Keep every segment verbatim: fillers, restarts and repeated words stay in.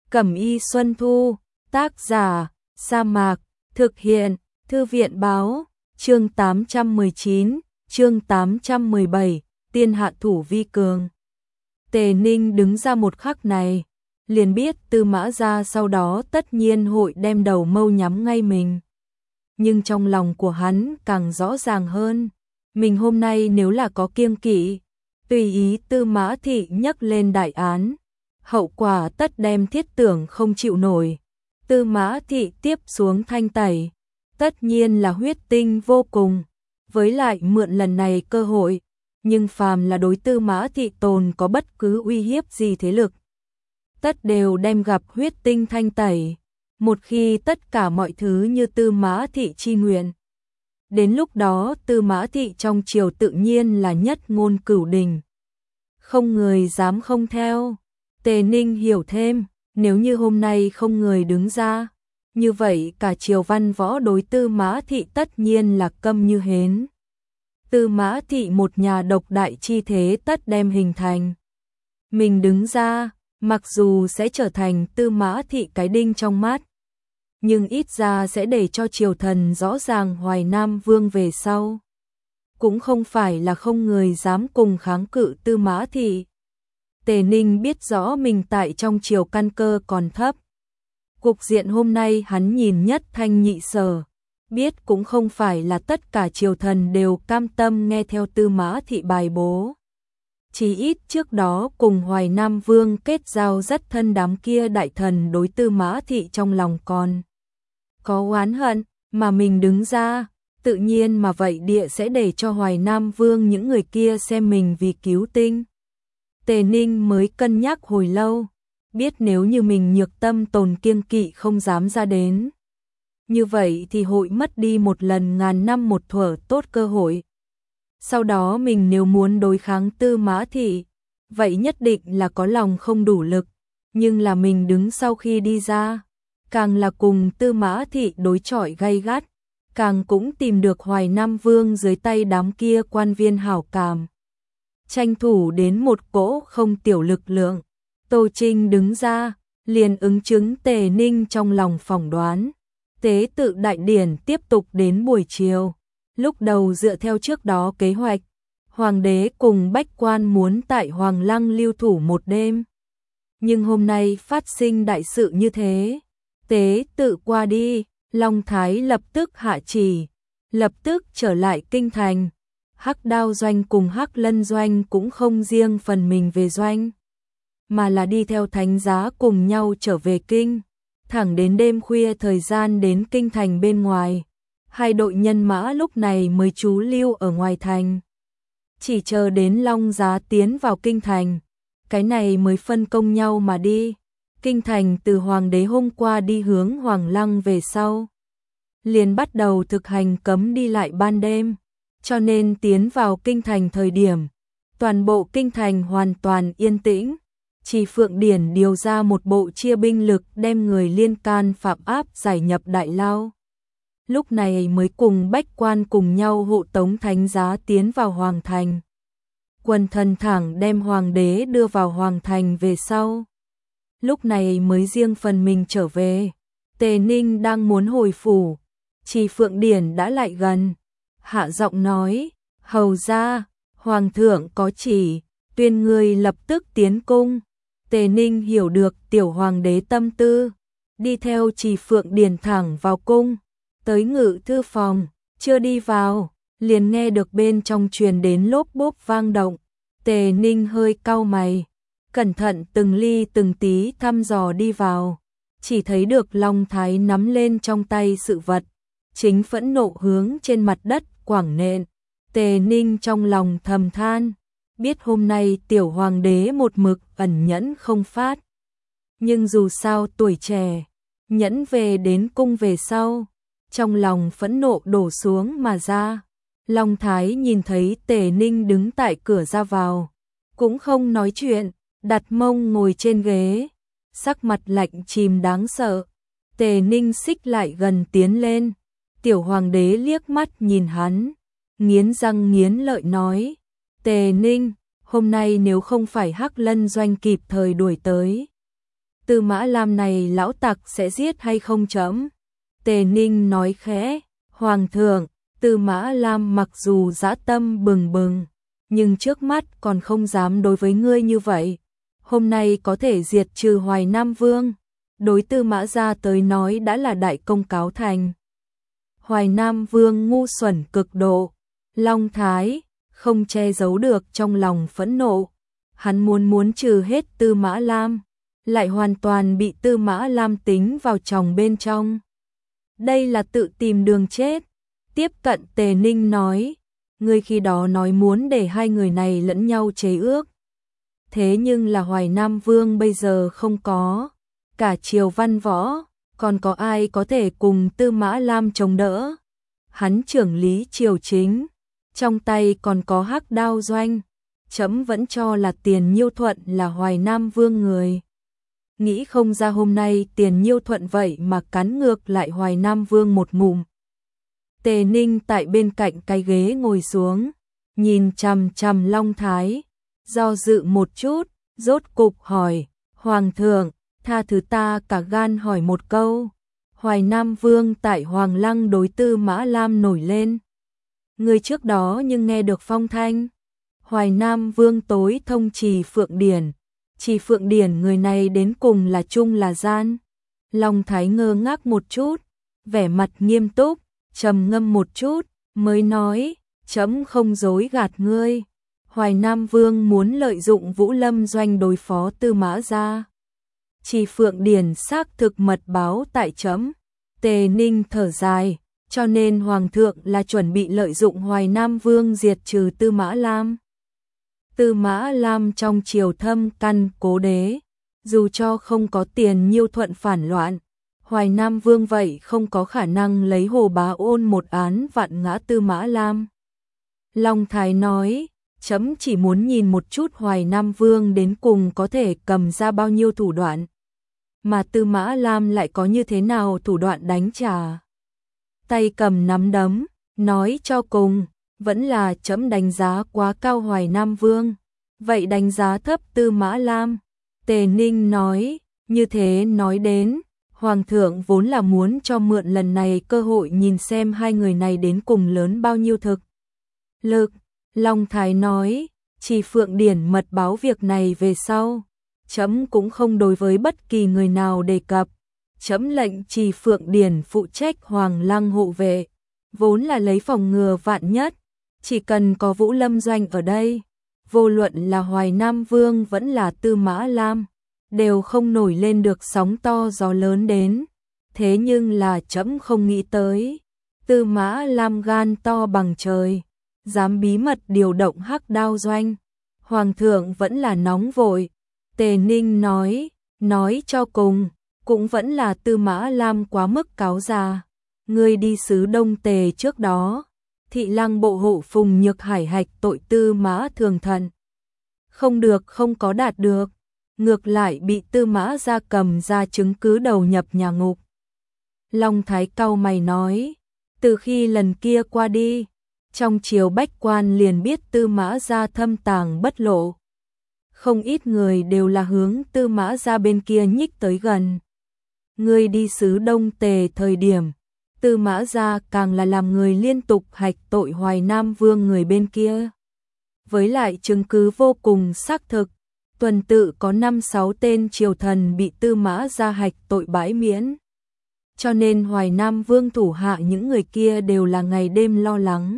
Cẩm y Xuân Thu, tác giả, Sa Mạc, thực hiện, Thư viện báo, chương tám trăm mười chín, chương tám trăm mười bảy, tiên hạ thủ vi cường. Tề Ninh đứng ra một khắc này, liền biết Tư Mã Gia sau đó tất nhiên hội đem đầu mâu nhắm ngay mình. Nhưng trong lòng của hắn càng rõ ràng hơn, mình hôm nay nếu là có kiêng kỵ, tùy ý Tư Mã Thị nhấc lên đại án, hậu quả tất đem thiết tưởng không chịu nổi. Tư Mã Thị tiếp xuống thanh tẩy, tất nhiên là huyết tinh vô cùng, với lại mượn lần này cơ hội, nhưng phàm là đối Tư Mã Thị tồn có bất cứ uy hiếp gì thế lực, tất đều đem gặp huyết tinh thanh tẩy, một khi tất cả mọi thứ như Tư Mã Thị chi nguyện. Đến lúc đó Tư Mã Thị trong triều tự nhiên là nhất ngôn cửu đình, không người dám không theo. Tề Ninh hiểu thêm, nếu như hôm nay không người đứng ra, như vậy cả triều văn võ đối Tư Mã Thị tất nhiên là câm như hến. Tư Mã Thị một nhà độc đại chi thế tất đem hình thành. Mình đứng ra, mặc dù sẽ trở thành Tư Mã Thị cái đinh trong mắt, nhưng ít ra sẽ để cho triều thần rõ ràng Hoài Nam Vương về sau. Cũng không phải là không người dám cùng kháng cự Tư Mã Thị. Tề Ninh biết rõ mình tại trong triều căn cơ còn thấp. Cục diện hôm nay hắn nhìn nhất thanh nhị sở, biết cũng không phải là tất cả triều thần đều cam tâm nghe theo Tư Mã Thị bài bố. Chỉ ít trước đó cùng Hoài Nam Vương kết giao rất thân đám kia đại thần đối Tư Mã Thị trong lòng còn có oán hận, mà mình đứng ra, tự nhiên mà vậy địa sẽ để cho Hoài Nam Vương những người kia xem mình vì cứu tinh. Tề Ninh mới cân nhắc hồi lâu, biết nếu như mình nhược tâm tồn kiêng kỵ không dám ra đến, như vậy thì hội mất đi một lần ngàn năm một thuở tốt cơ hội. Sau đó mình nếu muốn đối kháng Tư Mã Thị, vậy nhất định là có lòng không đủ lực, nhưng là mình đứng sau khi đi ra, càng là cùng Tư Mã Thị đối chọi gay gắt, càng cũng tìm được Hoài Nam Vương dưới tay đám kia quan viên hảo cảm. Tranh thủ đến một cỗ không tiểu lực lượng, Tô Trinh đứng ra, liền ứng chứng Tề Ninh trong lòng phỏng đoán. Tế tự đại điển tiếp tục đến buổi chiều, lúc đầu dựa theo trước đó kế hoạch, Hoàng đế cùng bách quan muốn tại Hoàng Lăng lưu thủ một đêm. Nhưng hôm nay phát sinh đại sự như thế, tế tự qua đi, Long Thái lập tức hạ chỉ, lập tức trở lại kinh thành. Hắc Đao doanh cùng Hắc Lân doanh cũng không riêng phần mình về doanh, mà là đi theo thánh giá cùng nhau trở về kinh, thẳng đến đêm khuya thời gian đến kinh thành bên ngoài. Hai đội nhân mã lúc này mới trú lưu ở ngoài thành, chỉ chờ đến Long Giá tiến vào kinh thành, cái này mới phân công nhau mà đi. Kinh thành từ Hoàng đế hôm qua đi hướng Hoàng Lăng về sau, liền bắt đầu thực hành cấm đi lại ban đêm. Cho nên tiến vào kinh thành thời điểm, toàn bộ kinh thành hoàn toàn yên tĩnh, chỉ Phượng Điển điều ra một bộ chia binh lực đem người liên can phạm áp giải nhập đại lao. Lúc này mới cùng bách quan cùng nhau hộ tống thánh giá tiến vào hoàng thành. Quần thần thẳng đem hoàng đế đưa vào hoàng thành về sau, lúc này mới riêng phần mình trở về. Tề Ninh đang muốn hồi phủ, chỉ Phượng Điển đã lại gần, hạ giọng nói, hầu ra, hoàng thượng có chỉ, tuyên người lập tức tiến cung. Tề Ninh hiểu được tiểu hoàng đế tâm tư, đi theo chỉ Phượng Điển thẳng vào cung, tới ngự thư phòng, chưa đi vào, liền nghe được bên trong truyền đến lốp bốp vang động. Tề Ninh hơi cau mày, cẩn thận từng ly từng tí thăm dò đi vào, chỉ thấy được Long Thái nắm lên trong tay sự vật, chính phẫn nộ hướng trên mặt đất quảng nện. Tề Ninh trong lòng thầm than, biết hôm nay tiểu hoàng đế một mực ẩn nhẫn không phát, nhưng dù sao tuổi trẻ, nhẫn về đến cung về sau, trong lòng phẫn nộ đổ xuống mà ra. Long Thái nhìn thấy Tề Ninh đứng tại cửa ra vào, cũng không nói chuyện, đặt mông ngồi trên ghế, sắc mặt lạnh chìm đáng sợ. Tề Ninh xích lại gần tiến lên, tiểu hoàng đế liếc mắt nhìn hắn, nghiến răng nghiến lợi nói, Tề Ninh, hôm nay nếu không phải Hắc Lân doanh kịp thời đuổi tới, Tư Mã Lam này lão tặc sẽ giết hay không chấm? Tề Ninh nói khẽ, Hoàng thượng, Tư Mã Lam mặc dù dã tâm bừng bừng, nhưng trước mắt còn không dám đối với ngươi như vậy. Hôm nay có thể diệt trừ Hoài Nam Vương, đối Tư Mã gia tới nói đã là đại công cáo thành. Hoài Nam Vương ngu xuẩn cực độ, Long Thái không che giấu được trong lòng phẫn nộ. Hắn muốn muốn trừ hết Tư Mã Lam, lại hoàn toàn bị Tư Mã Lam tính vào chồng bên trong. Đây là tự tìm đường chết. Tiếp cận Tề Ninh nói, ngươi khi đó nói muốn để hai người này lẫn nhau chế ước. Thế nhưng là Hoài Nam Vương bây giờ không có, cả triều văn võ, còn có ai có thể cùng Tư Mã Lam chống đỡ. Hắn trưởng lý triều chính, trong tay còn có hắc đao doanh, chấm vẫn cho là Tiền Nhiêu Thuận là Hoài Nam Vương người. Nghĩ không ra hôm nay Tiền Nhiêu Thuận vậy mà cắn ngược lại Hoài Nam Vương một ngụm. Tề Ninh tại bên cạnh cái ghế ngồi xuống, nhìn chằm chằm Long Thái, do dự một chút, rốt cục hỏi, Hoàng thượng, tha thứ ta cả gan hỏi một câu. Hoài Nam Vương tại Hoàng Lăng đối Tư Mã Lam nổi lên. Người trước đó nhưng nghe được phong thanh. Hoài Nam Vương tối thông Trì Phượng Điển. Trì Phượng Điển người này đến cùng là chung là gian. Long Thái ngơ ngác một chút, vẻ mặt nghiêm túc, trầm ngâm một chút, mới nói, chấm không dối gạt ngươi. Hoài Nam Vương muốn lợi dụng Vũ Lâm doanh đối phó Tư Mã gia. Trì Phượng Điển xác thực mật báo tại chấm. Tề Ninh thở dài, cho nên Hoàng thượng là chuẩn bị lợi dụng Hoài Nam Vương diệt trừ Tư Mã Lam. Tư Mã Lam trong triều thâm căn cố đế, dù cho không có Tiền Nhiêu Thuận phản loạn, Hoài Nam Vương vậy không có khả năng lấy Hồ Bá Ôn một án vạn ngã Tư Mã Lam. Long Thái nói, chấm chỉ muốn nhìn một chút Hoài Nam Vương đến cùng có thể cầm ra bao nhiêu thủ đoạn, mà Tư Mã Lam lại có như thế nào thủ đoạn đánh trả. Tay cầm nắm đấm, nói cho cùng, vẫn là chấm đánh giá quá cao Hoài Nam Vương, vậy đánh giá thấp Tư Mã Lam. Tề Ninh nói, như thế nói đến, Hoàng thượng vốn là muốn cho mượn lần này cơ hội nhìn xem hai người này đến cùng lớn bao nhiêu thực lực. Long Thái nói, Trì Phượng Điển mật báo việc này về sau, chấm cũng không đối với bất kỳ người nào đề cập. Chấm lệnh Trì Phượng Điển phụ trách Hoàng Lăng hộ vệ, vốn là lấy phòng ngừa vạn nhất, chỉ cần có Vũ Lâm doanh ở đây, vô luận là Hoài Nam Vương vẫn là Tư Mã Lam, đều không nổi lên được sóng to gió lớn đến. Thế nhưng là chấm không nghĩ tới, Tư Mã Lam gan to bằng trời, dám bí mật điều động hắc đao doanh. Hoàng thượng vẫn là nóng vội. Tề Ninh nói, nói cho cùng, cũng vẫn là Tư Mã Lam quá mức cáo già. Ngươi đi xứ Đông Tề trước đó, thị lang bộ hộ Phùng Nhược Hải hạch tội Tư Mã Thường Thận. Không được, không có đạt được, ngược lại bị Tư Mã gia cầm ra chứng cứ đầu nhập nhà ngục. Long Thái cau mày nói, từ khi lần kia qua đi, trong triều bách quan liền biết Tư Mã gia thâm tàng bất lộ. Không ít người đều là hướng Tư Mã gia bên kia nhích tới gần. Ngươi đi xứ Đông Tề thời điểm, Tư Mã gia càng là làm người liên tục hạch tội Hoài Nam Vương người bên kia. Với lại chứng cứ vô cùng xác thực, tuần tự có năm sáu tên triều thần bị Tư Mã gia hạch tội bãi miễn. Cho nên Hoài Nam Vương thủ hạ những người kia đều là ngày đêm lo lắng,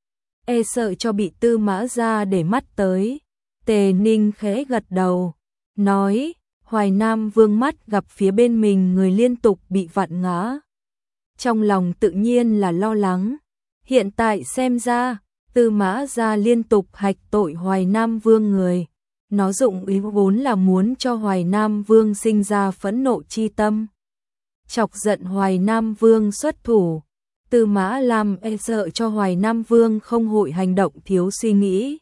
e sợ cho bị Tư Mã gia để mắt tới. Tề Ninh khẽ gật đầu, nói, Hoài Nam Vương mắt gặp phía bên mình người liên tục bị vặn ngã. Trong lòng tự nhiên là lo lắng, hiện tại xem ra, Tư Mã gia liên tục hạch tội Hoài Nam Vương người. Nó dụng ý vốn là muốn cho Hoài Nam Vương sinh ra phẫn nộ chi tâm, chọc giận Hoài Nam Vương xuất thủ. Tư Mã Lam e sợ cho Hoài Nam Vương không hội hành động thiếu suy nghĩ,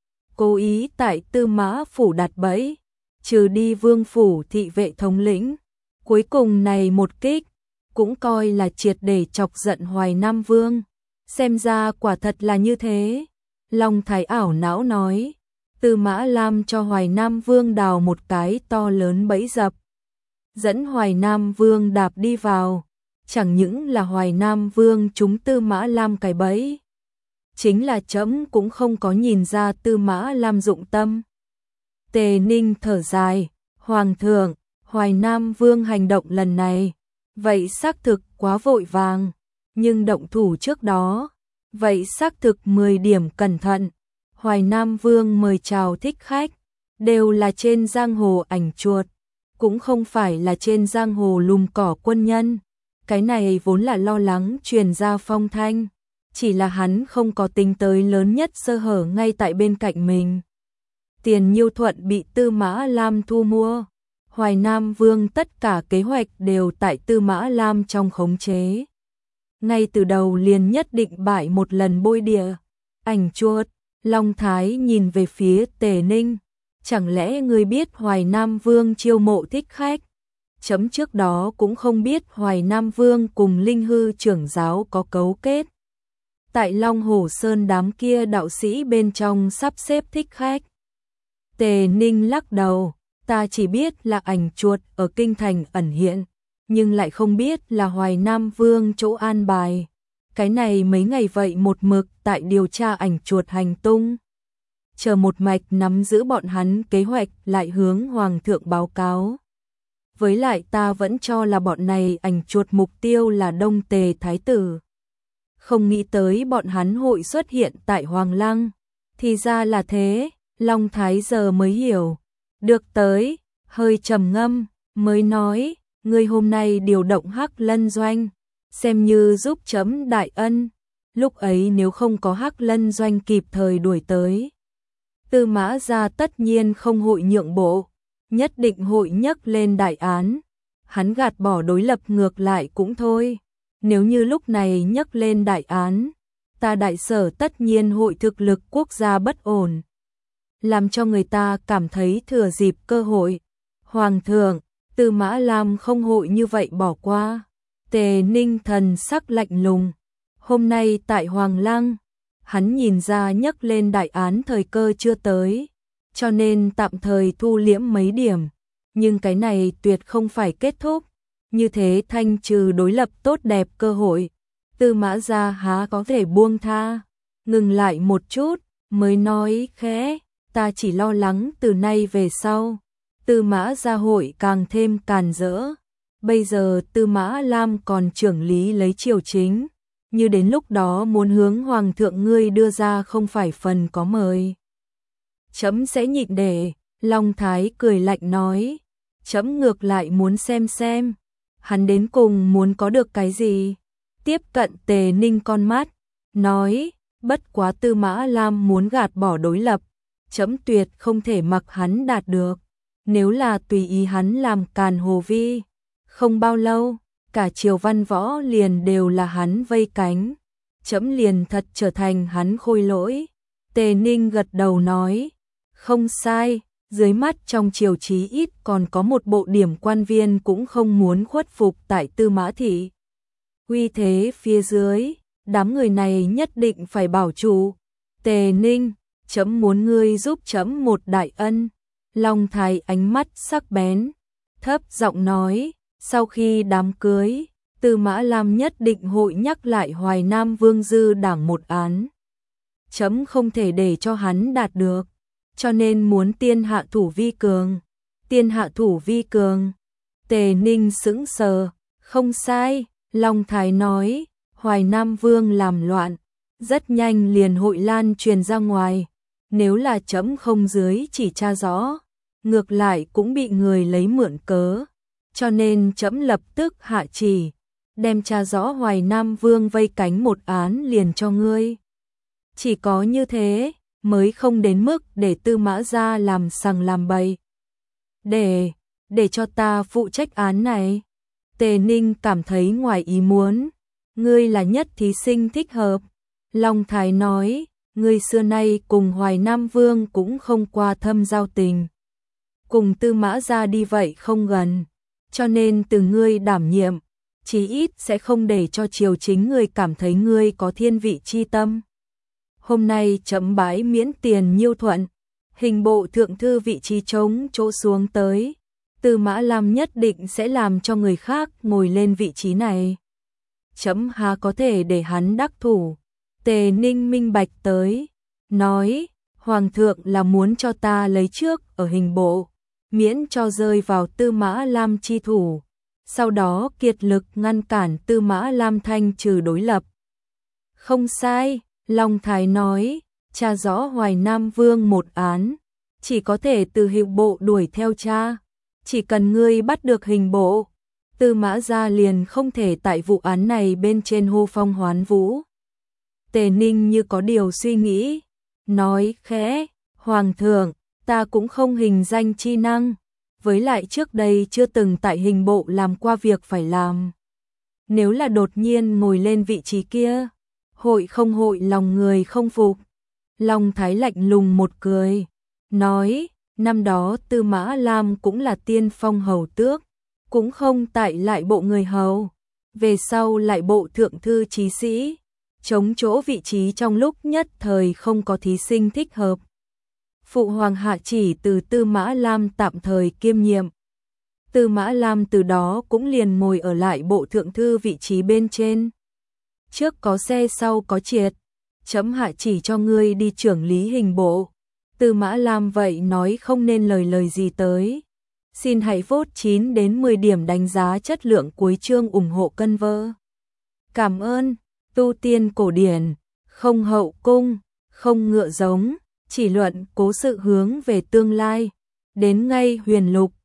cố ý tại Tư Mã phủ đặt bẫy, trừ đi Vương phủ thị vệ thống lĩnh. Cuối cùng này một kích, cũng coi là triệt để chọc giận Hoài Nam Vương. Xem ra quả thật là như thế. Long Thái ảo não nói, Tư Mã Lam cho Hoài Nam Vương đào một cái to lớn bẫy dập. dẫn Hoài Nam Vương đạp đi vào, chẳng những là Hoài Nam Vương chúng Tư Mã Lam cái bẫy, chính là trẫm cũng không có nhìn ra Tư Mã Lam dụng tâm. Tề Ninh thở dài, Hoàng thượng, Hoài Nam Vương hành động lần này, vậy xác thực quá vội vàng, nhưng động thủ trước đó, vậy xác thực mười điểm cẩn thận. Hoài Nam Vương mời chào thích khách, đều là trên giang hồ ảnh chuột, cũng không phải là trên giang hồ lùm cỏ quân nhân. Cái này vốn là lo lắng truyền ra phong thanh, chỉ là hắn không có tính tới lớn nhất sơ hở ngay tại bên cạnh mình. Tiền Nhiêu Thuận bị Tư Mã Lam thu mua, Hoài Nam Vương tất cả kế hoạch đều tại Tư Mã Lam trong khống chế. Ngay từ đầu liền nhất định bại một lần bôi địa. Ảnh chuột, Long Thái nhìn về phía Tề Ninh, chẳng lẽ ngươi biết Hoài Nam Vương chiêu mộ thích khách? Chấm trước đó cũng không biết Hoài Nam Vương cùng Linh Hư trưởng giáo có cấu kết. Tại Long Hồ Sơn đám kia đạo sĩ bên trong sắp xếp thích khách. Tề Ninh lắc đầu, ta chỉ biết là ảnh chuột ở kinh thành ẩn hiện, nhưng lại không biết là Hoài Nam Vương chỗ an bài. Cái này mấy ngày vậy một mực tại điều tra ảnh chuột hành tung. Chờ một mạch nắm giữ bọn hắn kế hoạch lại hướng Hoàng thượng báo cáo. Với lại ta vẫn cho là bọn này ảnh chuột mục tiêu là Đông Tề Thái Tử. Không nghĩ tới bọn hắn hội xuất hiện tại Hoàng Lăng. Thì ra là thế, Long Thái giờ mới hiểu. Được tới, hơi trầm ngâm, mới nói, ngươi hôm nay điều động Hắc Lân Doanh, xem như giúp chấm đại ân. Lúc ấy nếu không có Hắc Lân Doanh kịp thời đuổi tới, Tư Mã gia tất nhiên không hội nhượng bộ, nhất định hội nhấc lên đại án. Hắn gạt bỏ đối lập ngược lại cũng thôi. Nếu như lúc này nhấc lên đại án, ta Đại Sở tất nhiên hội thực lực quốc gia bất ổn, làm cho người ta cảm thấy thừa dịp cơ hội. Hoàng thượng, Tư Mã Lam không hội như vậy bỏ qua. Tề Ninh thần sắc lạnh lùng. Hôm nay tại Hoàng Lăng, hắn nhìn ra nhấc lên đại án thời cơ chưa tới, cho nên tạm thời thu liễm mấy điểm. Nhưng cái này tuyệt không phải kết thúc. Như thế thanh trừ đối lập tốt đẹp cơ hội, Tư Mã gia há có thể buông tha. Ngừng lại một chút, mới nói khẽ, ta chỉ lo lắng từ nay về sau, Tư Mã gia hội càng thêm càn rỡ. Bây giờ Tư Mã Lam còn trưởng lý lấy triều chính, như đến lúc đó muốn hướng Hoàng thượng ngươi đưa ra không phải phần có mời. Chấm sẽ nhịn để, Long Thái cười lạnh nói, chấm ngược lại muốn xem xem, hắn đến cùng muốn có được cái gì. Tiếp cận Tề Ninh con mắt, nói, bất quá Tư Mã Lam muốn gạt bỏ đối lập, chấm tuyệt không thể mặc hắn đạt được. Nếu là tùy ý hắn làm càn hồ vi, không bao lâu, cả triều văn võ liền đều là hắn vây cánh, chấm liền thật trở thành hắn khôi lỗi. Tề Ninh gật đầu nói, không sai, dưới mắt trong triều chí ít còn có một bộ điểm quan viên cũng không muốn khuất phục tại Tư Mã thị. Uy thế phía dưới, đám người này nhất định phải bảo chủ. Tề Ninh, chấm muốn ngươi giúp chấm một đại ân. Long Thái ánh mắt sắc bén, thấp giọng nói, sau khi đám cưới, Tư Mã Lam nhất định hội nhắc lại Hoài Nam Vương dư đảng một án. Chấm không thể để cho hắn đạt được, cho nên muốn tiên hạ thủ vi cường. Tiên hạ thủ vi cường. Tề Ninh sững sờ, không sai, Long Thái nói, Hoài Nam Vương làm loạn, rất nhanh liền hội lan truyền ra ngoài. Nếu là chấm không dưới chỉ tra rõ, ngược lại cũng bị người lấy mượn cớ, cho nên chấm lập tức hạ chỉ, đem tra rõ Hoài Nam Vương vây cánh một án liền cho ngươi. Chỉ có như thế, mới không đến mức để Tư Mã gia làm sằng làm bậy. Để, để cho ta phụ trách án này. Tề Ninh cảm thấy ngoài ý muốn, ngươi là nhất thí sinh thích hợp. Long Thái nói, ngươi xưa nay cùng Hoài Nam Vương cũng không qua thâm giao tình, cùng Tư Mã gia đi vậy không gần, cho nên từ ngươi đảm nhiệm, chí ít sẽ không để cho triều chính ngươi cảm thấy ngươi có thiên vị chi tâm. Hôm nay chấm bái miễn Tiền Nhiêu Thuận, hình bộ thượng thư vị trí trống chỗ xuống tới, Tư Mã Lam nhất định sẽ làm cho người khác ngồi lên vị trí này. Chấm há có thể để hắn đắc thủ. Tề Ninh minh bạch tới, nói, Hoàng thượng là muốn cho ta lấy trước ở hình bộ, miễn cho rơi vào Tư Mã Lam chi thủ, sau đó kiệt lực ngăn cản Tư Mã Lam thanh trừ đối lập. Không sai, Long Thái nói, tra rõ Hoài Nam Vương một án, chỉ có thể từ hình bộ đuổi theo cha, chỉ cần ngươi bắt được hình bộ, Tư Mã gia liền không thể tại vụ án này bên trên hô phong hoán vũ. Tề Ninh như có điều suy nghĩ, nói khẽ, Hoàng thượng, ta cũng không hình danh chi năng, với lại trước đây chưa từng tại hình bộ làm qua việc phải làm. Nếu là đột nhiên ngồi lên vị trí kia, hội không hội lòng người không phục. Long Thái lạnh lùng một cười, nói, năm đó Tư Mã Lam cũng là tiên phong hầu tước, cũng không tại lại bộ người hầu, về sau lại bộ thượng thư trí sĩ, chống chỗ vị trí trong lúc nhất thời không có thí sinh thích hợp. Phụ hoàng hạ chỉ từ Tư Mã Lam tạm thời kiêm nhiệm. Tư Mã Lam từ đó cũng liền ngồi ở lại bộ thượng thư vị trí bên trên. Trước có xe sau có triệt, chấm hạ chỉ cho ngươi đi trưởng lý hình bộ. Tư Mã Lam vậy nói không nên lời lời gì tới. Xin hãy vote chín đến mười điểm đánh giá chất lượng cuối chương ủng hộ cân vơ. Cảm ơn, tu tiên cổ điển, không hậu cung, không ngựa giống, chỉ luận cố sự hướng về tương lai. Đến ngay huyền lục,